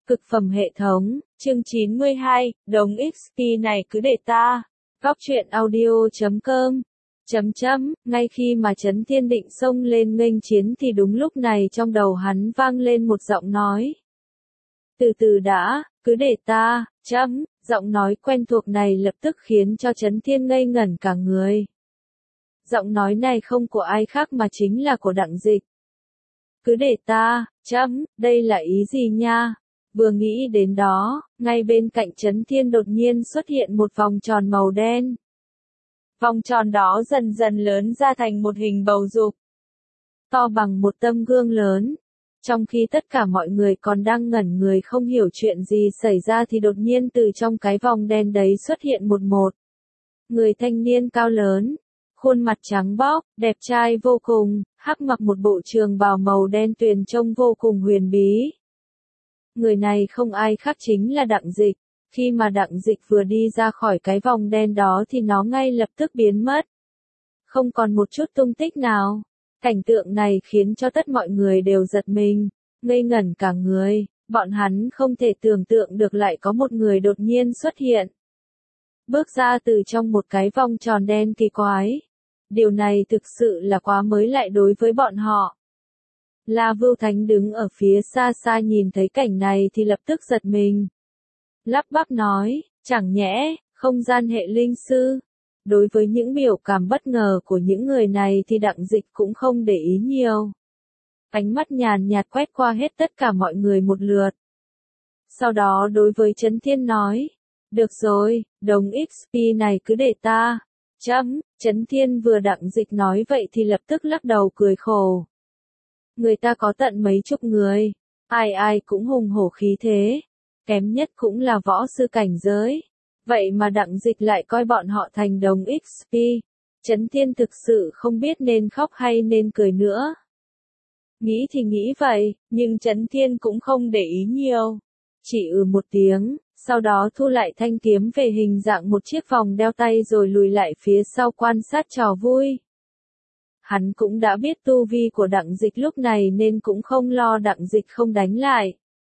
Cực phẩm hệ thống, chương 92, đống XP này cứ để ta. Góc truyện audio.com. Ngay khi mà Trấn Thiên định xông lên nghênh chiến thì đúng lúc này trong đầu hắn vang lên một giọng nói. Từ từ đã, cứ để ta. Giọng nói quen thuộc này lập tức khiến cho Trấn Thiên ngây ngẩn cả người. Giọng nói này không của ai khác mà chính là của Đặng Dịch. Cứ để ta. Đây là ý gì nha? Vừa nghĩ đến đó, ngay bên cạnh Trấn Thiên đột nhiên xuất hiện một vòng tròn màu đen. Vòng tròn đó dần dần lớn ra thành một hình bầu dục, to bằng một tấm gương lớn. Trong khi tất cả mọi người còn đang ngẩn người không hiểu chuyện gì xảy ra thì đột nhiên từ trong cái vòng đen đấy xuất hiện một người thanh niên cao lớn, khuôn mặt trắng bóc, đẹp trai vô cùng, hắc mặc một bộ trường bào màu đen tuyền trông vô cùng huyền bí. Người này không ai khác chính là Đặng Dịch. Khi mà Đặng Dịch vừa đi ra khỏi cái vòng đen đó thì nó ngay lập tức biến mất. Không còn một chút tung tích nào. Cảnh tượng này khiến cho tất mọi người đều giật mình, ngây ngẩn cả người. Bọn hắn không thể tưởng tượng được lại có một người đột nhiên xuất hiện, bước ra từ trong một cái vòng tròn đen kỳ quái. Điều này thực sự là quá mới lạ đối với bọn họ. La Vưu Thánh đứng ở phía xa xa nhìn thấy cảnh này thì lập tức giật mình. Lắp bắp nói, chẳng nhẽ, không gian hệ linh sư. Đối với những biểu cảm bất ngờ của những người này thì Đặng Dịch cũng không để ý nhiều. Ánh mắt nhàn nhạt quét qua hết tất cả mọi người một lượt. Sau đó đối với Trấn Thiên nói, được rồi, đống XP này cứ để ta. Trấn Thiên vừa Đặng Dịch nói vậy thì lập tức lắc đầu cười khổ. Người ta có tận mấy chục người, ai ai cũng hùng hổ khí thế, kém nhất cũng là võ sư cảnh giới. Vậy mà Đặng Dịch lại coi bọn họ thành đồng XP. Trấn Thiên thực sự không biết nên khóc hay nên cười nữa. Nghĩ thì nghĩ vậy, nhưng Trấn Thiên cũng không để ý nhiều. Chỉ một tiếng, sau đó thu lại thanh kiếm về hình dạng một chiếc vòng đeo tay rồi lùi lại phía sau quan sát trò vui. Hắn cũng đã biết tu vi của Đặng Dịch lúc này nên cũng không lo Đặng Dịch không đánh lại.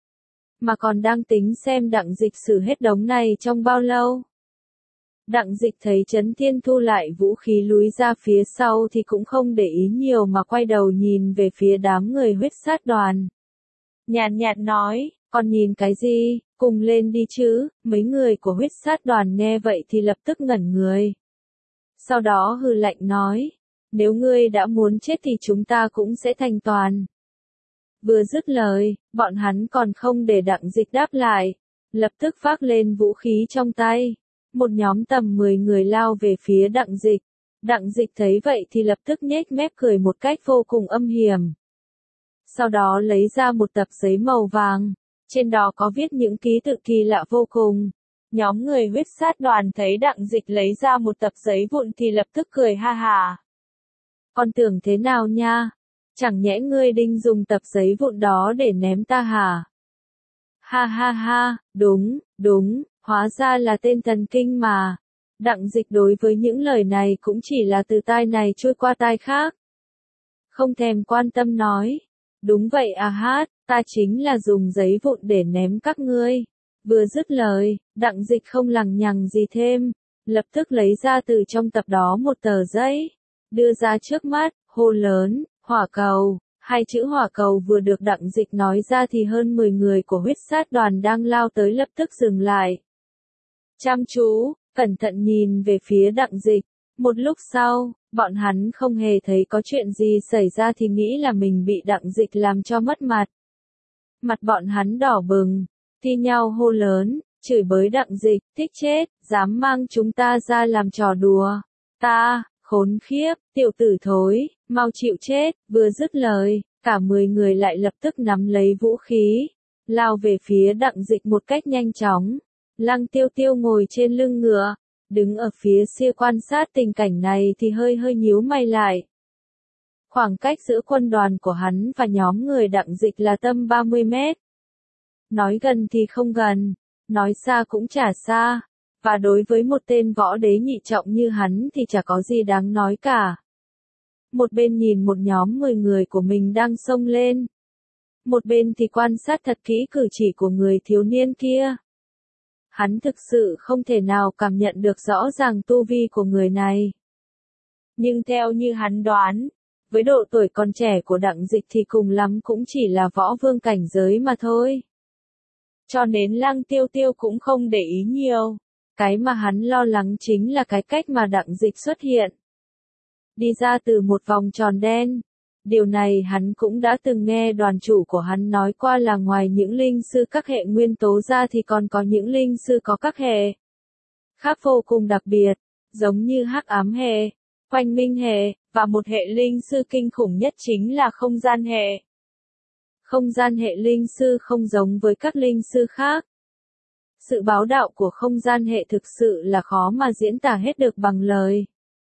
Mà còn đang tính xem Đặng Dịch xử hết đống này trong bao lâu. Đặng Dịch thấy Trấn Thiên thu lại vũ khí lùi ra phía sau thì cũng không để ý nhiều mà quay đầu nhìn về phía đám người huyết sát đoàn. Nhàn nhạt nói, còn nhìn cái gì, cùng lên đi chứ. Mấy người của huyết sát đoàn nghe vậy thì lập tức ngẩn người. Sau đó hừ lạnh nói, nếu ngươi đã muốn chết thì chúng ta cũng sẽ thành toàn. Vừa dứt lời, bọn hắn còn không để Đặng Dịch đáp lại, lập tức vác lên vũ khí trong tay. Một nhóm tầm 10 người lao về phía Đặng Dịch. Đặng Dịch thấy vậy thì lập tức nhếch mép cười một cách vô cùng âm hiểm. Sau đó lấy ra một tập giấy màu vàng, trên đó có viết những ký tự kỳ lạ vô cùng. Nhóm người huyết sát đoàn thấy Đặng Dịch lấy ra một tập giấy vụn thì lập tức cười ha hả. Con tưởng thế nào nha? Chẳng nhẽ ngươi định dùng tập giấy vụn đó để ném ta hả? Ha ha ha, đúng, hóa ra là tên thần kinh mà. Đặng Dịch đối với những lời này cũng chỉ là từ tai này trôi qua tai khác. Không thèm quan tâm nói. Đúng vậy à ta chính là dùng giấy vụn để ném các ngươi. Vừa dứt lời, Đặng Dịch không lằng nhằng gì thêm, lập tức lấy ra từ trong tập đó một tờ giấy, đưa ra trước mắt, hô lớn, hỏa cầu. Hai chữ hỏa cầu vừa được Đặng Dịch nói ra thì hơn 10 người của huyết sát đoàn đang lao tới lập tức dừng lại. Chăm chú, cẩn thận nhìn về phía Đặng Dịch. Một lúc sau, bọn hắn không hề thấy có chuyện gì xảy ra thì nghĩ là mình bị Đặng Dịch làm cho mất mặt. Mặt bọn hắn đỏ bừng, thi nhau hô lớn, chửi bới Đặng Dịch, thích chết, dám mang chúng ta ra làm trò đùa. Ta, khốn khiếp, tiểu tử thối, mau chịu chết. Vừa dứt lời, cả 10 người lại lập tức nắm lấy vũ khí, lao về phía Đặng Dịch một cách nhanh chóng. Lăng Tiêu Tiêu ngồi trên lưng ngựa, đứng ở phía xa quan sát tình cảnh này thì hơi nhíu mày lại. Khoảng cách giữa quân đoàn của hắn và nhóm người Đặng Dịch là tầm 30 mét. Nói gần thì không gần, nói xa cũng chả xa, và đối với một tên võ đế nhị trọng như hắn thì chả có gì đáng nói cả. Một bên nhìn một nhóm 10 người của mình đang xông lên. một bên thì quan sát thật kỹ cử chỉ của người thiếu niên kia. Hắn thực sự không thể nào cảm nhận được rõ ràng tu vi của người này. Nhưng theo như hắn đoán, với độ tuổi còn trẻ của Đặng Dịch thì cùng lắm cũng chỉ là võ vương cảnh giới mà thôi. Cho nên Lăng Tiêu Tiêu cũng không để ý nhiều. Cái mà hắn lo lắng chính là cái cách mà Đặng Dịch xuất hiện. Đi ra từ một vòng tròn đen. Điều này hắn cũng đã từng nghe đoàn chủ của hắn nói qua là ngoài những linh sư các hệ nguyên tố ra thì còn có những linh sư có các hệ khác vô cùng đặc biệt, giống như hắc ám hệ, quanh minh hệ, và một hệ linh sư kinh khủng nhất chính là không gian hệ. Không gian hệ linh sư không giống với các linh sư khác. Sự bá đạo của không gian hệ thực sự là khó mà diễn tả hết được bằng lời.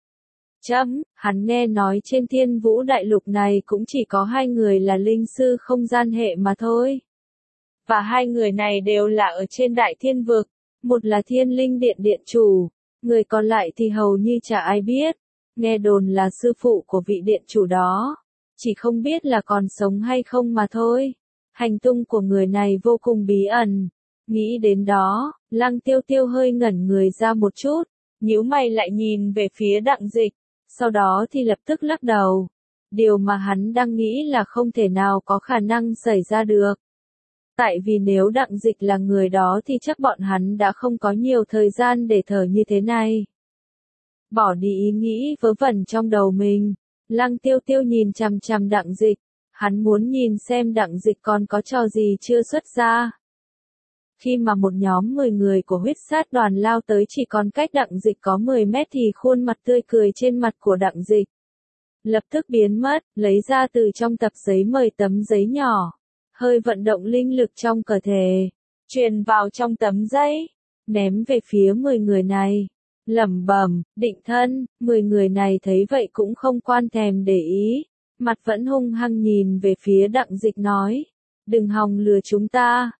Hắn nghe nói trên Thiên Vũ Đại Lục này cũng chỉ có 2 người là linh sư không gian hệ mà thôi. Và 2 người này đều là ở trên Đại Thiên Vực, một là Thiên Linh Điện Điện Chủ, người còn lại thì hầu như chả ai biết, nghe đồn là sư phụ của vị điện chủ đó, chỉ không biết là còn sống hay không mà thôi. Hành tung của người này vô cùng bí ẩn. Nghĩ đến đó, Lăng Tiêu Tiêu hơi ngẩn người ra một chút, nhíu mày lại nhìn về phía Đặng Dịch, sau đó thì lập tức lắc đầu. Điều mà hắn đang nghĩ là không thể nào có khả năng xảy ra được. Tại vì nếu Đặng Dịch là người đó thì chắc bọn hắn đã không có nhiều thời gian để thở như thế này. Bỏ đi ý nghĩ vớ vẩn trong đầu mình, Lăng Tiêu Tiêu nhìn chằm chằm Đặng Dịch, hắn muốn nhìn xem Đặng Dịch còn có trò gì chưa xuất ra. Khi mà một nhóm 10 người của huyết sát đoàn lao tới chỉ còn cách Đặng Dịch có 10 mét thì khuôn mặt tươi cười trên mặt của Đặng Dịch lập tức biến mất, lấy ra từ trong tập giấy mời tấm giấy nhỏ, hơi vận động linh lực trong cơ thể, truyền vào trong tấm giấy, ném về phía 10 người này. Lẩm bẩm, định thân. 10 người này thấy vậy cũng không quan thèm để ý, mặt vẫn hung hăng nhìn về phía Đặng Dịch nói, đừng hòng lừa chúng ta.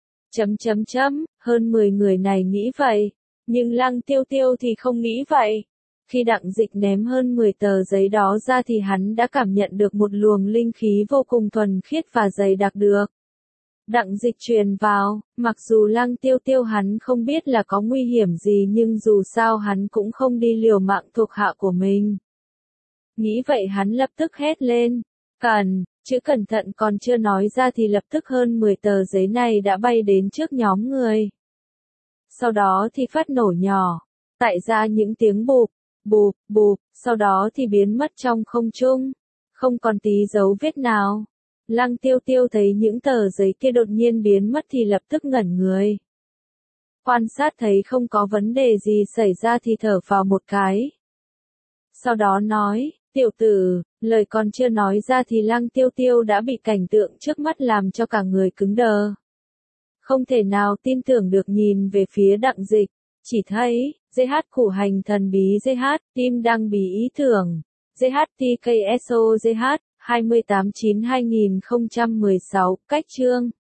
Hơn 10 người này nghĩ vậy, nhưng Lăng Tiêu Tiêu thì không nghĩ vậy. Khi Đặng Dịch ném hơn 10 tờ giấy đó ra thì hắn đã cảm nhận được một luồng linh khí vô cùng thuần khiết và dày đặc được. Đặng Dịch truyền vào, mặc dù Lăng Tiêu Tiêu hắn không biết là có nguy hiểm gì nhưng dù sao hắn cũng không đi liều mạng thuộc hạ của mình. Nghĩ vậy hắn lập tức hét lên, chữ cẩn thận còn chưa nói ra thì lập tức hơn 10 tờ giấy này đã bay đến trước nhóm người. Sau đó thì phát nổ nhỏ, tại ra những tiếng bụp, bụp, bụp, sau đó thì biến mất trong không trung, không còn tí dấu vết nào. Lăng Tiêu Tiêu thấy những tờ giấy kia đột nhiên biến mất thì lập tức ngẩn người. Quan sát thấy không có vấn đề gì xảy ra thì thở phào một cái. Sau đó nói, tiểu tử, lời còn chưa nói ra thì Lăng Tiêu Tiêu đã bị cảnh tượng trước mắt làm cho cả người cứng đờ. Không thể nào tin tưởng được nhìn về phía Đặng Dịch, chỉ thấy, GH củ hành thần bí GH, tim đang bí ý tưởng, GH TKSO GH, 28/9/2016, cách chương.